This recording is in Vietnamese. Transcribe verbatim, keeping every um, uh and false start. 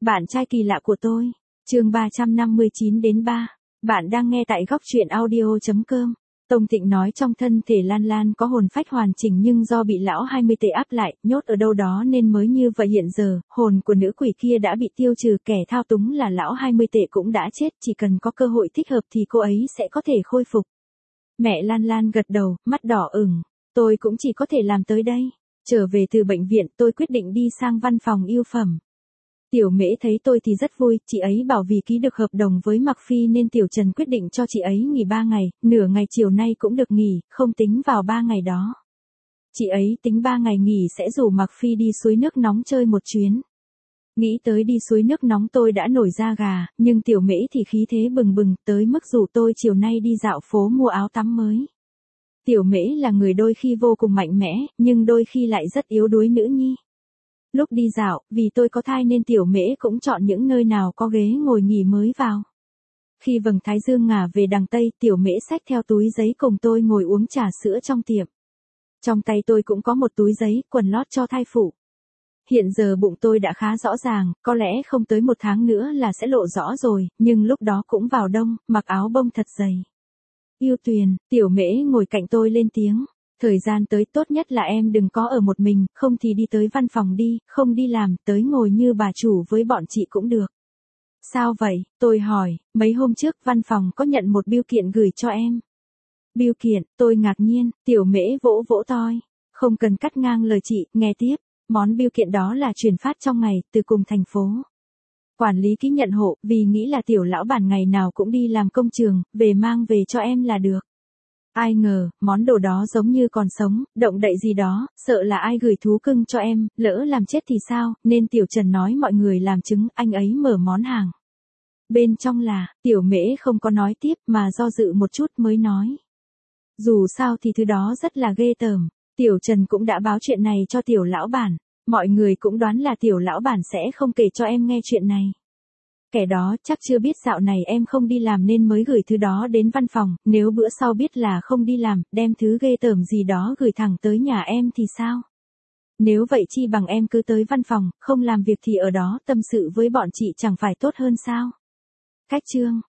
Bạn trai kỳ lạ của tôi. Chương ba trăm năm mươi chín đến ba. Bạn đang nghe tại góc truyện audio chấm com. Tông Tịnh nói trong thân thể Lan Lan có hồn phách hoàn chỉnh nhưng do bị lão hai mươi tệ áp lại, nhốt ở đâu đó nên mới như vậy. Hiện giờ, hồn của nữ quỷ kia đã bị tiêu trừ, kẻ thao túng là lão hai mươi tệ cũng đã chết, chỉ cần có cơ hội thích hợp thì cô ấy sẽ có thể khôi phục. Mẹ Lan Lan gật đầu, mắt đỏ ửng. Tôi cũng chỉ có thể làm tới đây. Trở về từ bệnh viện, tôi quyết định đi sang văn phòng yêu phẩm. Tiểu Mễ thấy tôi thì rất vui, chị ấy bảo vì ký được hợp đồng với Mạc Phi nên Tiểu Trần quyết định cho chị ấy nghỉ ba ngày, nửa ngày chiều nay cũng được nghỉ, không tính vào ba ngày đó. Chị ấy tính ba ngày nghỉ sẽ rủ Mạc Phi đi suối nước nóng chơi một chuyến. Nghĩ tới đi suối nước nóng tôi đã nổi da gà, nhưng Tiểu Mễ thì khí thế bừng bừng, tới mức rủ tôi chiều nay đi dạo phố mua áo tắm mới. Tiểu Mễ là người đôi khi vô cùng mạnh mẽ, nhưng đôi khi lại rất yếu đuối nữ nhi. Lúc đi dạo, vì tôi có thai nên Tiểu Mễ cũng chọn những nơi nào có ghế ngồi nghỉ mới vào. Khi vầng thái dương ngả về đằng Tây, Tiểu Mễ xách theo túi giấy cùng tôi ngồi uống trà sữa trong tiệm. Trong tay tôi cũng có một túi giấy, quần lót cho thai phụ. Hiện giờ bụng tôi đã khá rõ ràng, có lẽ không tới một tháng nữa là sẽ lộ rõ rồi, nhưng lúc đó cũng vào đông, mặc áo bông thật dày. Yêu Tuyền, Tiểu Mễ ngồi cạnh tôi lên tiếng. Thời gian tới tốt nhất là em đừng có ở một mình, không thì đi tới văn phòng đi, không đi làm, tới ngồi như bà chủ với bọn chị cũng được. Sao vậy? Tôi hỏi, mấy hôm trước văn phòng có nhận một bưu kiện gửi cho em. Bưu kiện, tôi ngạc nhiên, Tiểu Mễ vỗ vỗ toi. Không cần cắt ngang lời chị, nghe tiếp. Món bưu kiện đó là chuyển phát trong ngày, từ cùng thành phố. Quản lý ký nhận hộ, vì nghĩ là tiểu lão bản ngày nào cũng đi làm công trường, về mang về cho em là được. Ai ngờ, món đồ đó giống như còn sống, động đậy gì đó, sợ là ai gửi thú cưng cho em, lỡ làm chết thì sao, nên Tiểu Trần nói mọi người làm chứng, anh ấy mở món hàng. Bên trong là, Tiểu Mễ không có nói tiếp mà do dự một chút mới nói. Dù sao thì thứ đó rất là ghê tởm, Tiểu Trần cũng đã báo chuyện này cho tiểu lão bản, mọi người cũng đoán là tiểu lão bản sẽ không kể cho em nghe chuyện này. Kẻ đó chắc chưa biết dạo này em không đi làm nên mới gửi thứ đó đến văn phòng, nếu bữa sau biết là không đi làm, đem thứ ghê tởm gì đó gửi thẳng tới nhà em thì sao? Nếu vậy chi bằng em cứ tới văn phòng, không làm việc thì ở đó tâm sự với bọn chị chẳng phải tốt hơn sao? Cách chương,